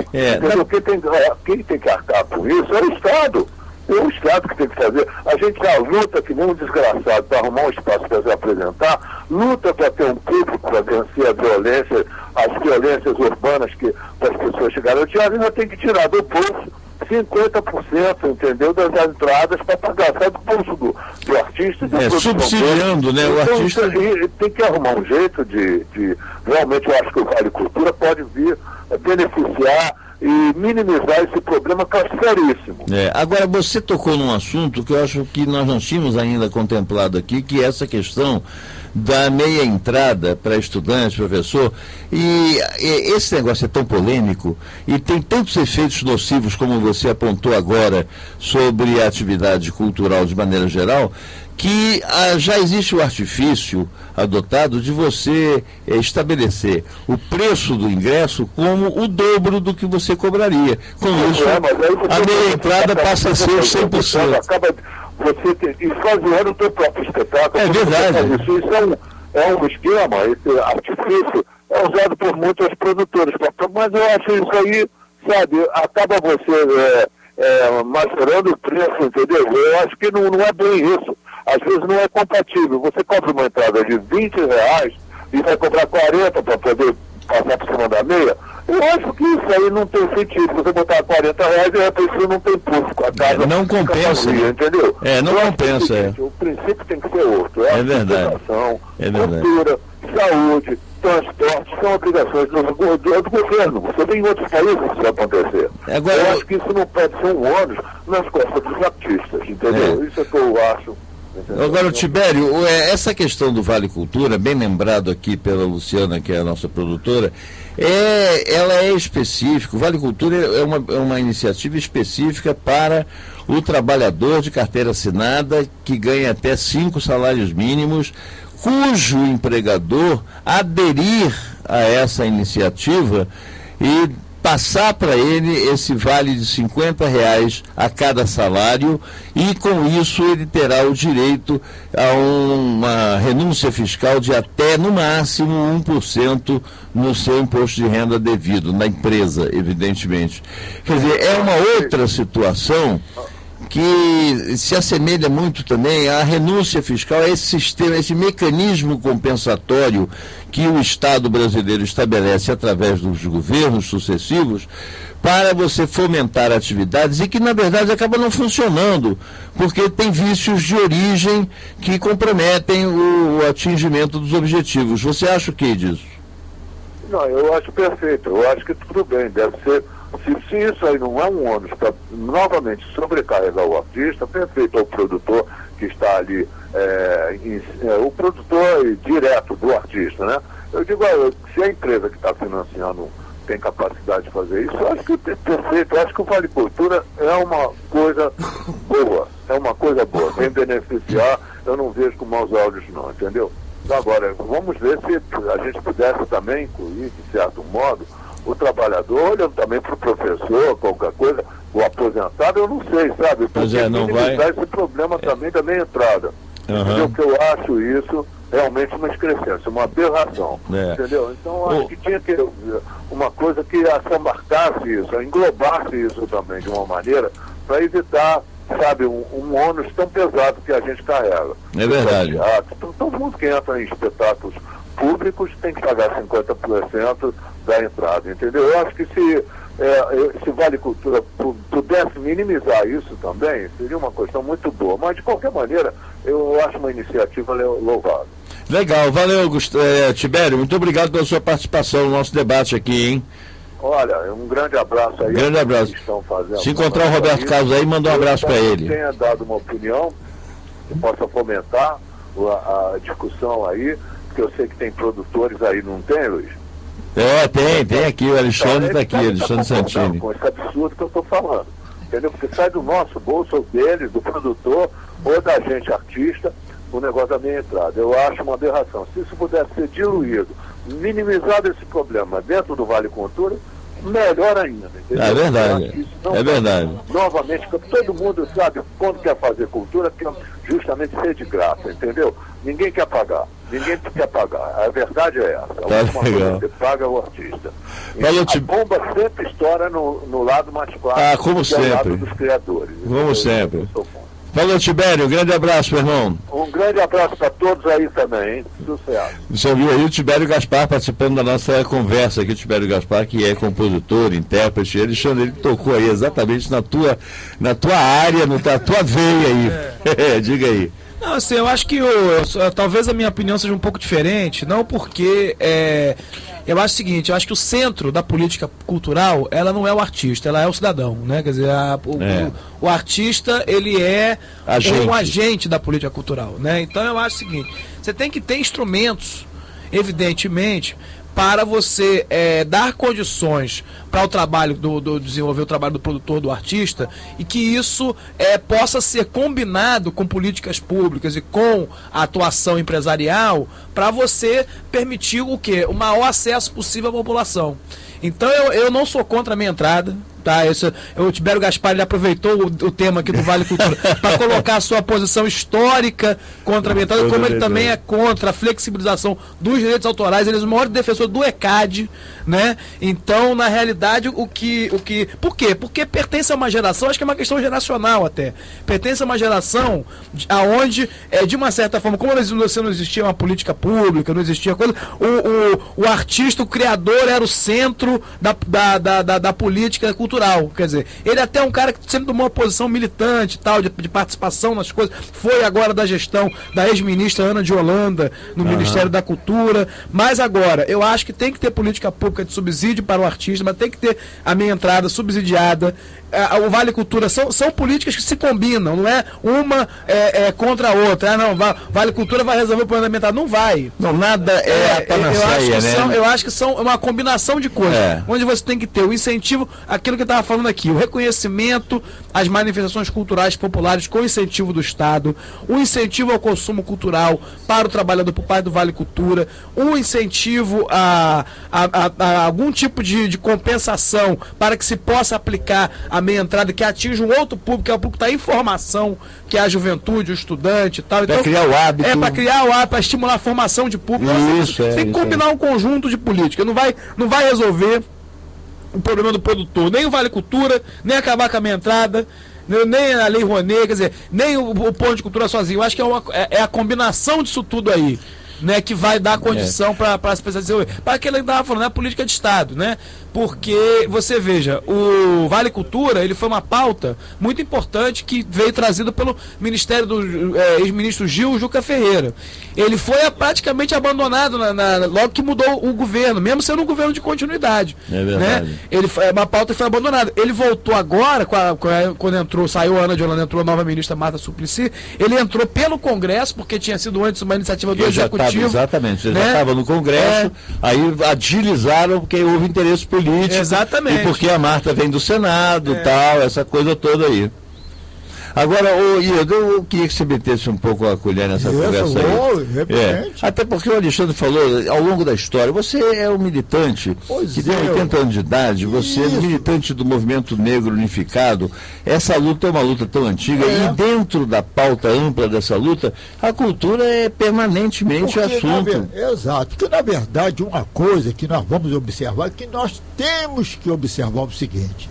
Quem tem que arcar com isso é o Estado. É o Estado que tem que fazer. A gente já luta que nem um desgraçado para arrumar um espaço para se apresentar, luta para ter um público para vencer a violência, as violências urbanas que para as pessoas chegarem ao teatro, ainda tem que tirar do bolso 50%, entendeu, das entradas para pagar, sai do bolso do artista. Subsidiando, né, o artista. Tem que arrumar um jeito de realmente, eu acho que o Vale Cultura pode vir a beneficiar e minimizar esse problema que é seríssimo. Agora, você tocou num assunto que eu acho que nós não tínhamos ainda contemplado aqui, que é essa questão da meia entrada para estudante, professor, e esse negócio é tão polêmico e tem tantos efeitos nocivos, como você apontou agora, sobre a atividade cultural de maneira geral, que já existe o artifício adotado de você estabelecer o preço do ingresso como o dobro do que você cobraria. Com isso, a meia entrada passa a ser 100%. E fazer o teu próprio espetáculo. É verdade. Isso é um esquema, esse artifício é usado por muitas produtoras, mas eu acho isso aí, sabe, acaba você macerando o preço, entendeu? Eu acho que não é bem isso. Às vezes não é compatível. Você compra uma entrada de R$20 e vai cobrar 40 para poder passar por cima da meia. Eu acho que isso aí não tem sentido. Você botar R$40 e a pessoa não tem público. A casa não compensa, vazia, entendeu? Não compensa. O princípio tem que ser outro. É verdade. Cultura, saúde, transporte, são obrigações do governo. Você vê em outros países isso vai acontecer. Agora, eu acho que isso não pode ser um ônus nas costas dos artistas, entendeu? Isso é que eu acho. Agora, Tibério, essa questão do Vale Cultura, bem lembrado aqui pela Luciana, que é a nossa produtora, ela é específica. O Vale Cultura é uma iniciativa específica para o trabalhador de carteira assinada que ganha até 5 salários mínimos, cujo empregador aderir a essa iniciativa e passar para ele esse vale de R$50 a cada salário, e com isso ele terá o direito a uma renúncia fiscal de até, no máximo, 1% no seu imposto de renda devido, na empresa, evidentemente. Quer dizer, é uma outra situação que se assemelha muito também à renúncia fiscal, a esse sistema, esse mecanismo compensatório que o Estado brasileiro estabelece através dos governos sucessivos para você fomentar atividades e que, na verdade, acaba não funcionando, porque tem vícios de origem que comprometem o atingimento dos objetivos. Você acha o que disso? Não, eu acho perfeito. Eu acho que tudo bem, deve ser. Se isso aí não é um ônus para novamente sobrecarregar o artista, perfeito ao produtor que está ali, o produtor direto do artista, né? Eu digo, se a empresa que está financiando tem capacidade de fazer isso, eu acho que é perfeito. Eu acho que o Vale Cultura é uma coisa boa, vem beneficiar, eu não vejo com maus olhos não, entendeu? Agora, vamos ver se a gente pudesse também incluir, de certo modo, o trabalhador, olhando também para o professor, qualquer coisa, o aposentado, eu não sei, sabe? Porque não vai esse problema também da meia entrada. Entendeu? Que eu acho isso realmente uma excrescência, uma aberração. Entendeu? Então, acho que tinha que uma coisa que assambarcasse isso, englobasse isso também de uma maneira, para evitar, sabe, um ônus tão pesado que a gente carrega. É verdade. Todo mundo que entra em espetáculos públicos tem que pagar 50% da entrada, entendeu? Eu acho que se Vale Cultura pudesse minimizar isso também, seria uma questão muito boa, mas de qualquer maneira eu acho uma iniciativa louvável. Legal, valeu, Tibério, muito obrigado pela sua participação no nosso debate aqui, hein? Olha, um grande abraço aí. Grande abraço. Se encontrar o Roberto Carlos aí, manda um abraço para ele. Tenha dado uma opinião que possa fomentar a discussão aí, porque eu sei que tem produtores aí, não tem, Luiz? Tem aqui, o Alexandre está aqui, Alexandre Santini. Com esse absurdo que eu estou falando, entendeu? Porque sai do nosso bolso, ou dele, do produtor, ou da gente artista, o negócio da meia entrada. Eu acho uma aberração. Se isso pudesse ser diluído, minimizado esse problema dentro do Vale Cultura, melhor ainda, entendeu? É verdade, verdade. Novamente, todo mundo sabe quando quer fazer cultura, quer justamente ser de graça, entendeu? Ninguém quer pagar. A verdade é essa. A última coisa que paga é o artista. A bomba sempre estoura no lado mais claro, como sempre. É o lado dos criadores. Como sempre. Falou, Tibério, um grande abraço, meu irmão. Um grande abraço para todos aí também, hein? Sucesso. Você ouviu aí o Tibério Gaspar participando da nossa conversa aqui, o Tibério Gaspar, que é compositor, intérprete. Alexandre, ele tocou aí exatamente na tua área, na tua veia aí. Diga aí. Não, assim, eu acho que talvez a minha opinião seja um pouco diferente, não porque eu acho o seguinte, eu acho que o centro da política cultural, ela não é o artista, ela é o cidadão, né? Quer dizer, o artista, ele é um agente da política cultural, né? Então eu acho o seguinte, você tem que ter instrumentos, evidentemente, para você dar condições para o trabalho desenvolver o trabalho do produtor, do artista, e que isso possa ser combinado com políticas públicas e com a atuação empresarial para você permitir o quê? O maior acesso possível à população. Então eu não sou contra a minha entrada, tá? O Tibério Gaspar, ele aproveitou o tema aqui do Vale Cultura para colocar a sua posição histórica contra a minha entrada, como ele também é contra a flexibilização dos direitos autorais. Ele é o maior defensor do ECAD, né? Então, na realidade, por quê? Porque pertence a uma geração, acho que é uma questão geracional até, pertence a uma geração aonde, de uma certa forma, como não existia uma política pública, não existia coisa, o artista, o criador era o centro da política cultural. Quer dizer, ele até é um cara que sempre tomou uma posição militante, tal, de participação nas coisas, foi agora da gestão da ex-ministra Ana de Holanda no Ministério da Cultura, mas agora, eu acho que tem que ter política pública de subsídio para o artista, mas tem que ter a meia entrada subsidiada. O Vale Cultura são políticas que se combinam, não é uma contra a outra. Vale Cultura vai resolver o problema da meia entrada. Não vai. Não, nada a panaceia, né? Eu acho que são uma combinação de coisas, onde você tem que ter o incentivo, aquilo que eu estava falando aqui, o reconhecimento às manifestações culturais populares com incentivo do Estado, o incentivo ao consumo cultural para o trabalhador por parte do Vale Cultura, o incentivo a algum tipo de compensação para que se possa aplicar a meia entrada, que atinja um outro público, que é o público da informação, que é a juventude, o estudante e tal. Para criar o hábito. Para criar o hábito, para estimular a formação de público. Tem que combinar um conjunto de política. Não vai resolver o problema do produtor, nem o Vale Cultura, nem acabar com a meia entrada, nem a Lei Rouanet, quer dizer, nem o Ponto de Cultura sozinho. Eu acho que é a combinação disso tudo aí, né, que vai dar condição para as pessoas dizer, para que ele estava falando, é a política de Estado, né? Porque, você veja, o Vale Cultura, ele foi uma pauta muito importante que veio trazida pelo Ministério do ex-ministro Juca Ferreira. Ele foi praticamente abandonado logo que mudou o governo, mesmo sendo um governo de continuidade. É verdade. Né? Uma pauta foi abandonada. Ele voltou agora, quando saiu a Ana de Holanda, entrou a nova ministra Marta Suplicy, ele entrou pelo Congresso, porque tinha sido antes uma iniciativa do Executivo. Exatamente, ele já estava no Congresso, aí agilizaram porque houve interesse político. Exatamente. E porque a Marta vem do Senado, tal, essa coisa toda aí. Agora, eu queria que você metesse um pouco a colher nessa conversa aí. Até porque o Alexandre falou, ao longo da história, você é um militante que tem 80 anos de idade, você é militante do movimento negro unificado. Essa luta é uma luta tão antiga e dentro da pauta ampla dessa luta, a cultura é permanentemente assunto. Exato, porque na verdade uma coisa que nós vamos observar, que nós temos que observar o seguinte: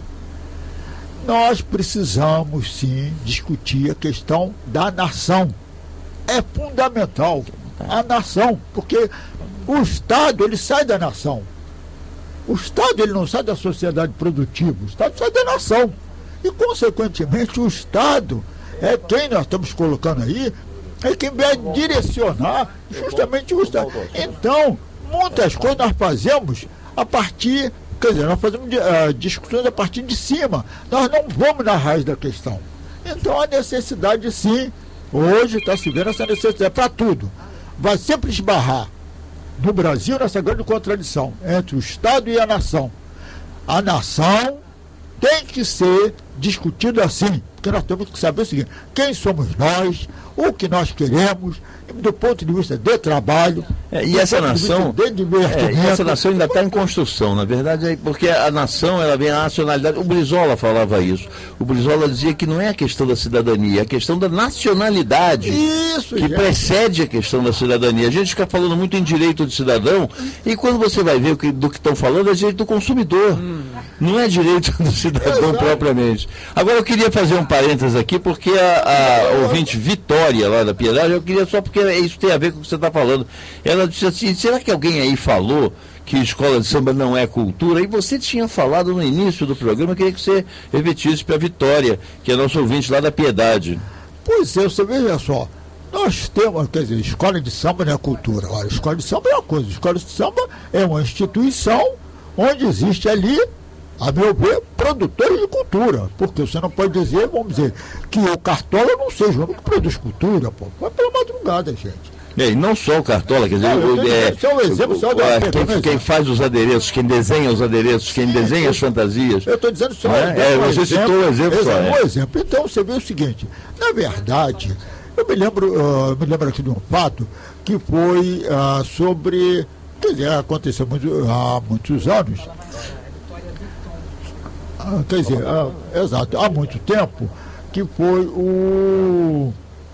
nós precisamos sim discutir a questão da nação. É fundamental a nação, porque o Estado, ele sai da nação. O Estado, ele não sai da sociedade produtiva, o Estado sai da nação. E, consequentemente, o Estado é quem nós estamos colocando aí, É quem vai direcionar justamente o Estado. Então, muitas coisas nós fazemos a partir, quer dizer, nós fazemos discussões a partir de cima. Nós não vamos na raiz da questão. Então, a necessidade, sim, hoje está se vendo essa necessidade para tudo. Vai sempre esbarrar no Brasil nessa grande contradição entre o Estado e a nação. A nação tem que ser discutida assim, porque nós temos que saber o seguinte: quem somos nós, o que nós queremos, do ponto de vista de trabalho, e essa nação, essa nação ainda está em construção, na verdade, porque a nação, ela vem a nacionalidade. O Brizola falava isso. O Brizola dizia que não é a questão da cidadania, é a questão da nacionalidade que precede a questão da cidadania. A gente fica falando muito em direito de cidadão, e quando você vai ver do que estão falando, é direito do consumidor, não é direito do cidadão propriamente. Agora eu queria fazer um parênteses aqui, porque a ouvinte Vitória, lá da Piedade, eu queria só porque isso tem a ver com o que você está falando. Ela disse assim: será que alguém aí falou que escola de samba não é cultura? E você tinha falado no início do programa, eu queria que você repetisse para a Vitória, que é nosso ouvinte lá da Piedade. Pois é, você veja só, nós temos, quer dizer, escola de samba não é cultura. Olha, escola de samba é uma coisa, escola de samba é uma instituição onde existe ali, a meu ver, produtores de cultura, porque você não pode dizer, vamos dizer, que o Cartola não seja o único que produz cultura, pô. Vai pela madrugada, gente. E não só o Cartola, quer dizer, quem faz os adereços, quem desenha os adereços, quem desenha as fantasias. Eu estou dizendo só você citou um exemplo só. Um exemplo. Então você vê o seguinte: na verdade, eu me lembro aqui de um fato que foi sobre, quer dizer, aconteceu há muitos anos. Quer dizer, exato, há muito tempo, que foi um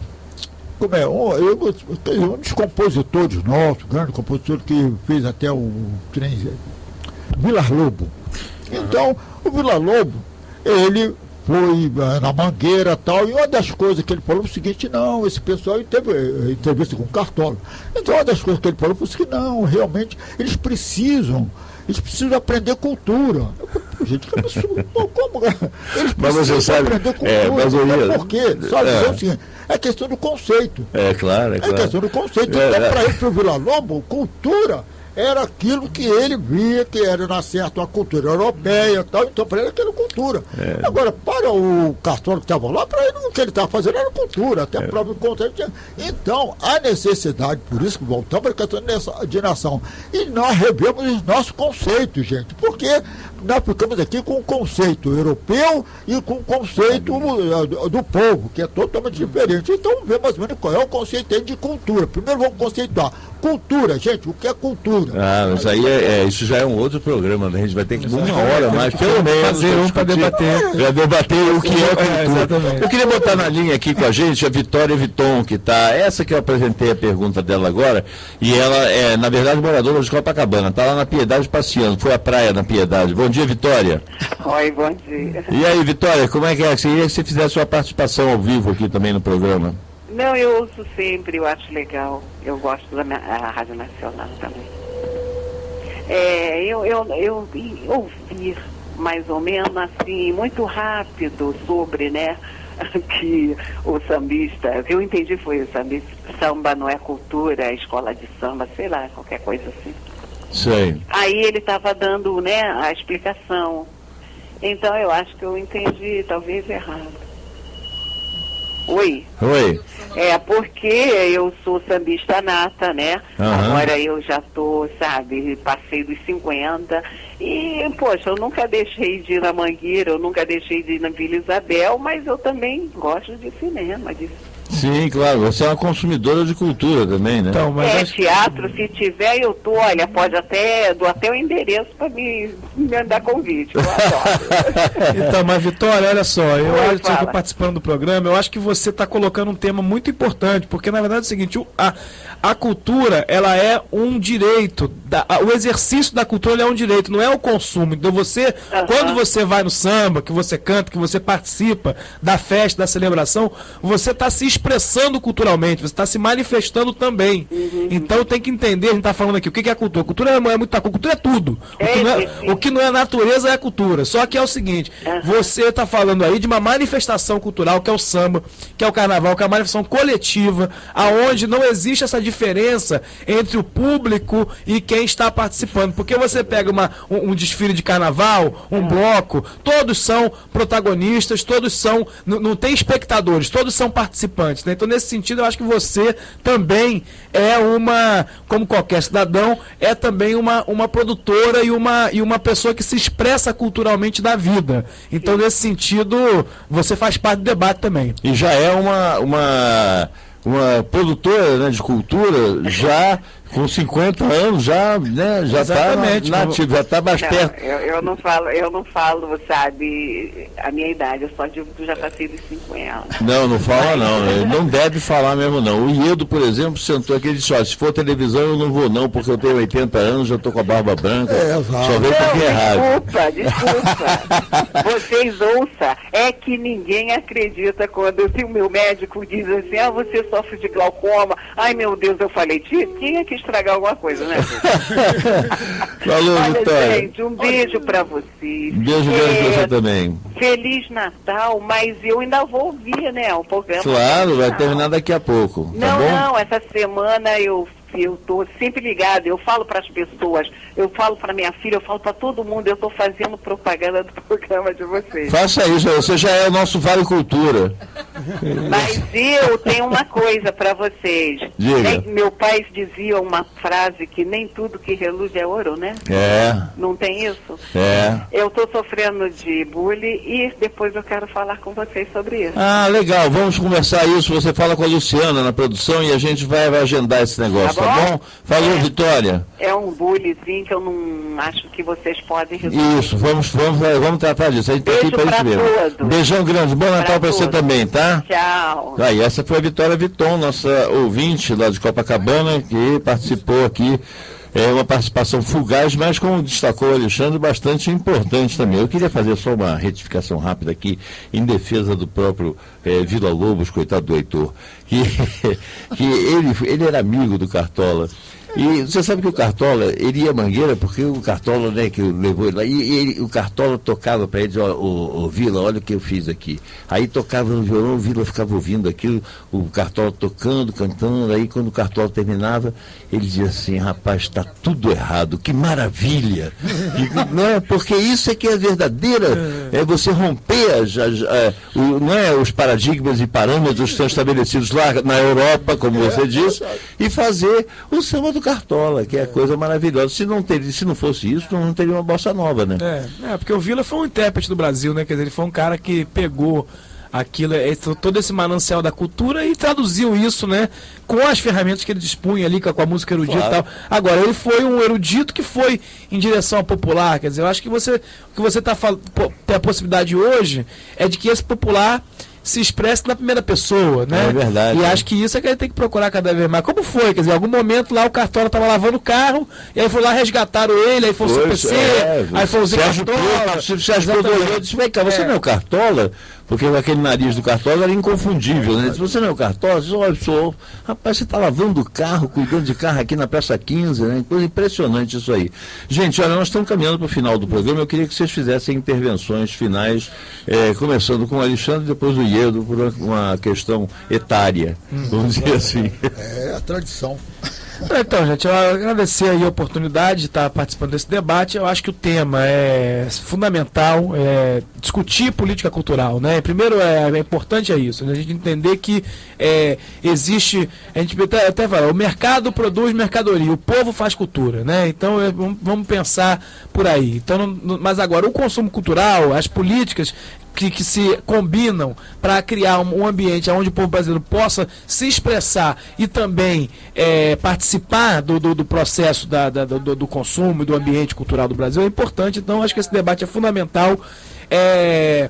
dos compositores nossos, grande compositor que fez até o Vilar Lobo. Então, o Vilar Lobo, ele foi na Mangueira e tal, e uma das coisas que ele falou foi o seguinte: não, esse pessoal teve entrevista com o Cartola. Então, uma das coisas que ele falou foi o seguinte: não, realmente, eles precisam aprender cultura. Gente, que absurdo. Como? Eles precisam aprender cultura. Por quê? Só dizer o seguinte: é questão do conceito. É claro. É questão do conceito. Então, para ele, para o Vila Lobo, cultura era aquilo que ele via que era na certa uma cultura europeia e tal, então para ele aquilo era cultura. Agora, para o Cartola que estava lá, para ele o que ele estava fazendo era cultura, até o próprio conceito. Então, a necessidade, por isso que voltamos para a questão de nação. E nós revemos os nossos conceitos, gente, porque nós ficamos aqui com o conceito europeu e com o conceito do povo, que é totalmente diferente. Então, vamos ver mais ou menos qual é o conceito aí de cultura. Primeiro vamos conceituar. Cultura, gente, o que é cultura? Mas aí isso já é um outro programa, né? A gente vai ter que uma hora mais, pelo menos, fazer um para debater. Para debater o que é cultura. Eu queria botar na linha aqui com a gente a Vitória Viton, que tá, essa que eu apresentei a pergunta dela agora, e ela é, na verdade, moradora de Copacabana, tá lá na Piedade passeando, foi à praia na Piedade. Bom dia, Vitória. Oi, bom dia. E aí, Vitória, como é que é? Queria que você fizesse sua participação ao vivo aqui também no programa. Não, eu ouço sempre, eu acho legal. Eu gosto da Rádio Nacional também. Eu ouvi mais ou menos assim, muito rápido sobre, né, que o sambista, eu entendi foi o sambista, samba não é cultura, escola de samba, sei lá, qualquer coisa assim. Sei. Aí ele estava dando, né, a explicação. Então eu acho que eu entendi, talvez errado. Oi. Porque eu sou sambista nata, né? Agora eu já tô, sabe, passei dos 50 e, poxa, eu nunca deixei de ir na Mangueira, eu nunca deixei de ir na Vila Isabel, mas eu também gosto de cinema, Sim, claro, você é uma consumidora de cultura também, né? Então, mas teatro, se tiver, eu tô, olha, dou até o endereço para me mandar convite, eu adoro. Então, mas Vitória, olha só, eu acho que você está participando do programa, eu acho que você está colocando um tema muito importante, porque na verdade é o seguinte, a cultura, ela é um direito, o exercício da cultura é um direito, não é o consumo. Então você, quando você vai no samba, que você canta, que você participa da festa, da celebração, você está se expressando culturalmente, você está se manifestando também. Então tem que entender, a gente está falando aqui, o que é cultura? Cultura é muita coisa, cultura é tudo. O que não é natureza é cultura. Só que é o seguinte, você está falando aí de uma manifestação cultural, que é o samba, que é o carnaval, que é a manifestação coletiva, aonde não existe essa diferença entre o público e quem está participando. Porque você pega um desfile de carnaval, um bloco, todos são protagonistas, todos são, não tem espectadores, todos são participantes, né? Então, nesse sentido, eu acho que você também é como qualquer cidadão, é também uma produtora e uma pessoa que se expressa culturalmente da vida. Então, nesse sentido, você faz parte do debate também. E já é uma produtora, né, de cultura, já com 50 anos, já está nativa, já está mais perto. Eu não falo, sabe, a minha idade, eu só digo que já passei dos 50. Não fala não, ele não deve falar mesmo não. O Iedo, por exemplo, sentou aqui e disse, se for televisão eu não vou não, porque eu tenho 80 anos, já estou com a barba branca, só veio porque é rádio. Desculpa, vocês ouçam, é que ninguém acredita quando o meu médico diz assim, você sofre de glaucoma, ai meu Deus, eu falei, tinha que estragar alguma coisa, né? Falou, Vitória. Gente, um beijo pra vocês. Beijo grande pra você também. Feliz Natal, mas eu ainda vou ouvir, né, o programa. Claro, vai terminar daqui a pouco. Não, essa semana eu estou sempre ligada, eu falo para as pessoas, eu falo para minha filha, eu falo para todo mundo, eu estou fazendo propaganda do programa de vocês. Faça isso, você já é o nosso Vale Cultura. Mas eu tenho uma coisa para vocês. Diga. Meu pai dizia uma frase que nem tudo que reluz é ouro, né? Não tem isso? Eu estou sofrendo de bullying e depois eu quero falar com vocês sobre isso. Legal, vamos conversar isso, você fala com a Luciana na produção e a gente vai agendar esse negócio, tá bom? Falou, Vitória. É um bullyingzinho que eu não acho que vocês podem resolver. Isso, vamos tratar disso, a gente está aqui para isso mesmo. Todos. Beijão grande, bom Natal para você também, tá? Tchau. Aí, essa foi a Vitória Viton, nossa ouvinte lá de Copacabana, que participou aqui. É uma participação fugaz, mas como destacou o Alexandre, bastante importante também. Eu queria fazer só uma retificação rápida aqui, em defesa do próprio Vila Lobos, coitado do Heitor, que ele era amigo do Cartola. E você sabe que o Cartola, ele ia à Mangueira, porque o Cartola, né, que levou ele lá, e o Cartola tocava para ele, dizer, ô Vila, olha o que eu fiz aqui. Aí tocava no violão, o Vila ficava ouvindo aquilo, o Cartola tocando, cantando, aí quando o Cartola terminava, ele dizia assim, rapaz, está tudo errado, que maravilha. Não, porque isso é que é verdadeira, é você romper os paradigmas e parâmetros que estão estabelecidos lá na Europa, como você disse, e fazer o samba do Cartola, que é a coisa maravilhosa. Se não fosse isso, não teria uma bossa nova, né? Porque o Vila foi um intérprete do Brasil, né? Quer dizer, ele foi um cara que pegou aquilo, todo esse manancial da cultura e traduziu isso, né? Com as ferramentas que ele dispunha ali, com a música erudita e tal. Agora, ele foi um erudito que foi em direção ao popular, quer dizer, eu acho que o que você tem a possibilidade hoje é de que esse popular se expressa na primeira pessoa, né? É verdade. E acho que isso é que a gente tem que procurar cada vez mais. Como foi? Quer dizer, em algum momento lá o Cartola estava lavando o carro, e aí foi lá, resgataram ele, aí foi o CPC, aí foi o Zé Cartola. Sérgio Pedro disse, vem cá, você não é o Cartola? Porque aquele nariz do Cartola era inconfundível, né? Se você não é o Cartola, você olha, sou. Rapaz, você está lavando o carro, cuidando de carro aqui na Praça 15, né? Coisa impressionante isso aí. Gente, olha, nós estamos caminhando para o final do programa, eu queria que vocês fizessem intervenções finais, começando com o Alexandre e depois o Iedo, por uma questão etária, vamos dizer assim. É a tradição. Então, gente, eu agradecer aí a oportunidade de estar participando desse debate. Eu acho que o tema é fundamental, discutir política cultural, né? Primeiro, importante é isso, né? A gente entender que existe, a gente até fala, o mercado produz mercadoria, o povo faz cultura, né? Então, vamos pensar por aí. Então, mas agora, o consumo cultural, as políticas que se combinam para criar um ambiente onde o povo brasileiro possa se expressar e também participar do processo do consumo e do ambiente cultural do Brasil é importante. Então, acho que esse debate é fundamental.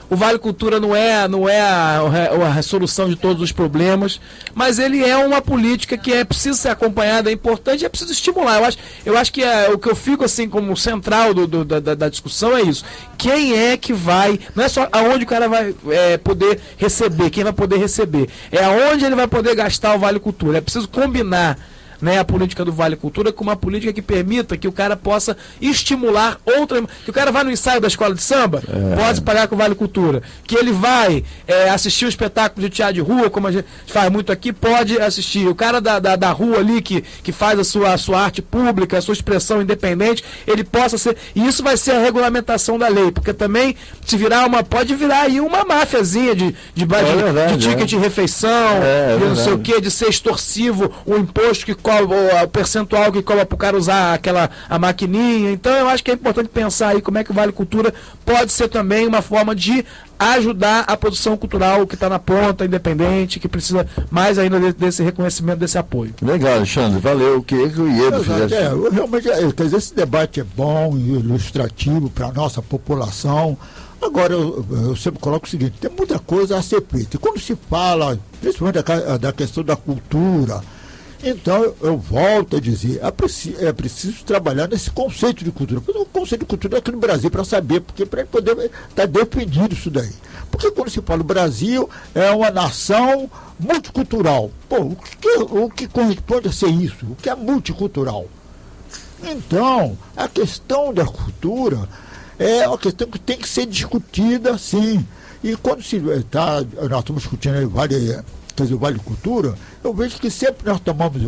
o Vale Cultura não é a resolução de todos os problemas, mas ele é uma política que precisa ser acompanhada, é importante, é preciso estimular. Eu acho que o que eu fico assim como central da discussão é isso. Quem é que vai, não é só aonde o cara vai poder receber, quem vai poder receber, é aonde ele vai poder gastar o Vale Cultura. É preciso combinar, né, a política do Vale Cultura com uma política que permita que o cara possa estimular que o cara vai no ensaio da escola de samba, pode pagar com o Vale Cultura, que ele vai assistir um espetáculo de teatro de rua, como a gente faz muito aqui, pode assistir, o cara da rua ali que faz a sua arte pública, a sua expressão independente, ele possa ser, e isso vai ser a regulamentação da lei, porque também pode virar aí uma máfiazinha de ticket de refeição, de não sei o que, de ser extorsivo, o imposto que o percentual que cobra para o cara usar a maquininha. Então eu acho que é importante pensar aí como é que o Vale Cultura pode ser também uma forma de ajudar a produção cultural que está na ponta, independente, que precisa mais ainda desse reconhecimento, desse apoio. Legal, Alexandre, valeu. O que o Iedo fizesse? Realmente, quer dizer, esse debate é bom e ilustrativo para a nossa população. Agora, eu sempre coloco o seguinte, tem muita coisa a ser feita. E quando se fala, principalmente da questão da cultura, então, eu volto a dizer, é preciso trabalhar nesse conceito de cultura. O conceito de cultura é aqui no Brasil, para saber, porque para ele poder estar definindo isso daí. Porque quando se fala o Brasil, é uma nação multicultural. Pô, o que corresponde a ser isso? O que é multicultural? Então, a questão da cultura é uma questão que tem que ser discutida, sim. E quando nós estamos discutindo aí o Vale Cultura, eu vejo que sempre nós tomamos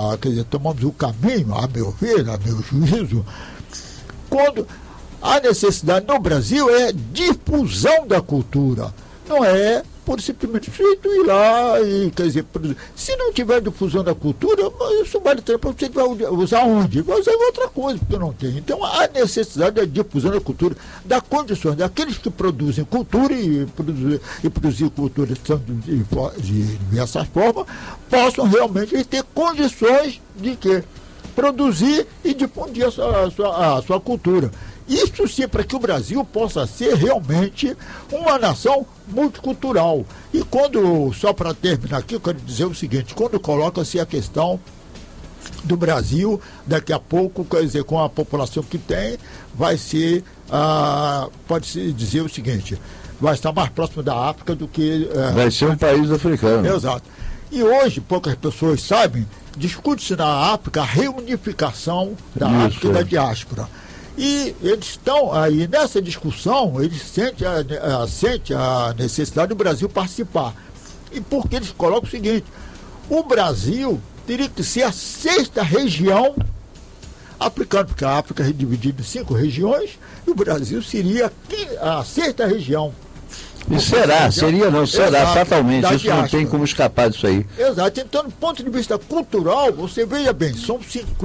o caminho, a meu ver, a meu juízo, quando a necessidade no Brasil é difusão da cultura, não é por simplesmente ir lá e, produzir. Se não tiver difusão da cultura, isso vale tempo, você vai usar onde? Vai usar outra coisa, porque não tem. Então, a necessidade da difusão da cultura, das condições daqueles que produzem cultura e produzir cultura de diversas formas, possam realmente ter condições de produzir e difundir a sua cultura. Isso sim, para que o Brasil possa ser realmente uma nação multicultural. E só para terminar aqui, eu quero dizer o seguinte, quando coloca-se a questão do Brasil, daqui a pouco, quer dizer, com a população que tem, vai ser, pode-se dizer o seguinte, vai estar mais próximo da África do que... vai ser um país africano. Exato. E hoje, poucas pessoas sabem, discute-se na África a reunificação da África e da diáspora. E eles estão aí nessa discussão, eles sentem a necessidade do Brasil participar. E porque eles colocam o seguinte, o Brasil teria que ser a 6ª região africana, porque a África é dividida em 5 regiões, e o Brasil seria a 6ª região. E será fatalmente, isso diáspora. Não tem como escapar disso aí. Exato, então do ponto de vista cultural, você veja bem, são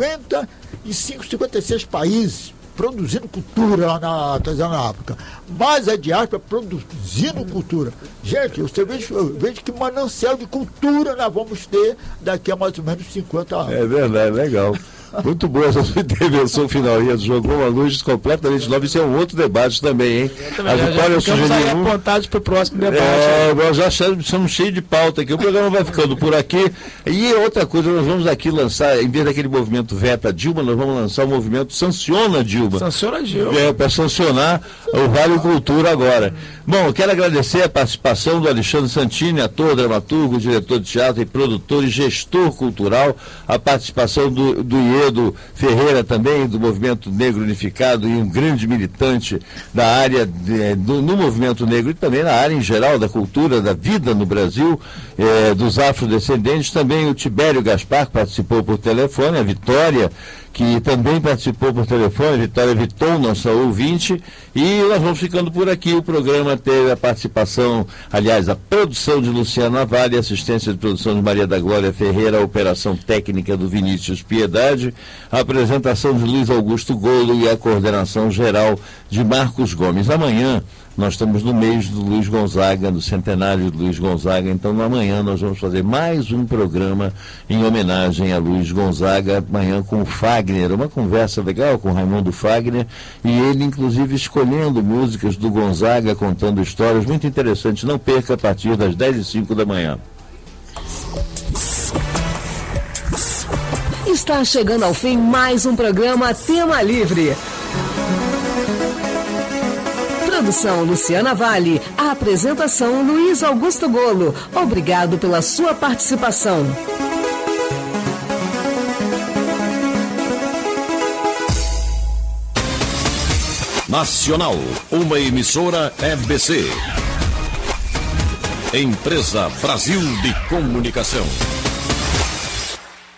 56 países produzindo cultura lá na África, mas a diáspora produzindo cultura. Gente, você veja que manancial de cultura nós vamos ter daqui a mais ou menos 50 anos. É verdade, legal. Muito boa essa sua intervenção final, Ian. Jogou uma luz completamente nova. Isso é um outro debate também, hein? A Vitória sugeriu apontados para o próximo debate. Nós já estamos cheios de pauta aqui. O programa vai ficando por aqui. E outra coisa, nós vamos aqui lançar, em vez daquele movimento Veta Dilma, nós vamos lançar o movimento Sanciona Dilma. Sanciona Dilma. Para sancionar o Vale Cultura agora. Bom, eu quero agradecer a participação do Alexandre Santini, ator, dramaturgo, diretor de teatro e produtor e gestor cultural, a participação do Iedo Ferreira também, do Movimento Negro Unificado, e um grande militante da área no movimento negro e também na área em geral da cultura, da vida no Brasil, dos afrodescendentes. Também o Tibério Gaspar, que participou por telefone, a Vitória, que também participou por telefone, Vitória Viton, nossa ouvinte, e nós vamos ficando por aqui. O programa teve a participação, aliás, a produção de Luciano Navalli, assistência de produção de Maria da Glória Ferreira, a operação técnica do Vinícius Piedade, a apresentação de Luiz Augusto Golo e a coordenação geral de Marcos Gomes. Amanhã Nós estamos no mês do Luiz Gonzaga, no centenário do Luiz Gonzaga, então amanhã nós vamos fazer mais um programa em homenagem a Luiz Gonzaga, amanhã com o Fagner, uma conversa legal com o Raimundo Fagner, e ele inclusive escolhendo músicas do Gonzaga, contando histórias muito interessantes. Não perca, a partir das 10h05 da manhã. Está chegando ao fim mais um programa Tema Livre. Produção Luciana Vale. A apresentação Luiz Augusto Golo. Obrigado pela sua participação. Nacional, uma emissora EBC. Empresa Brasil de Comunicação.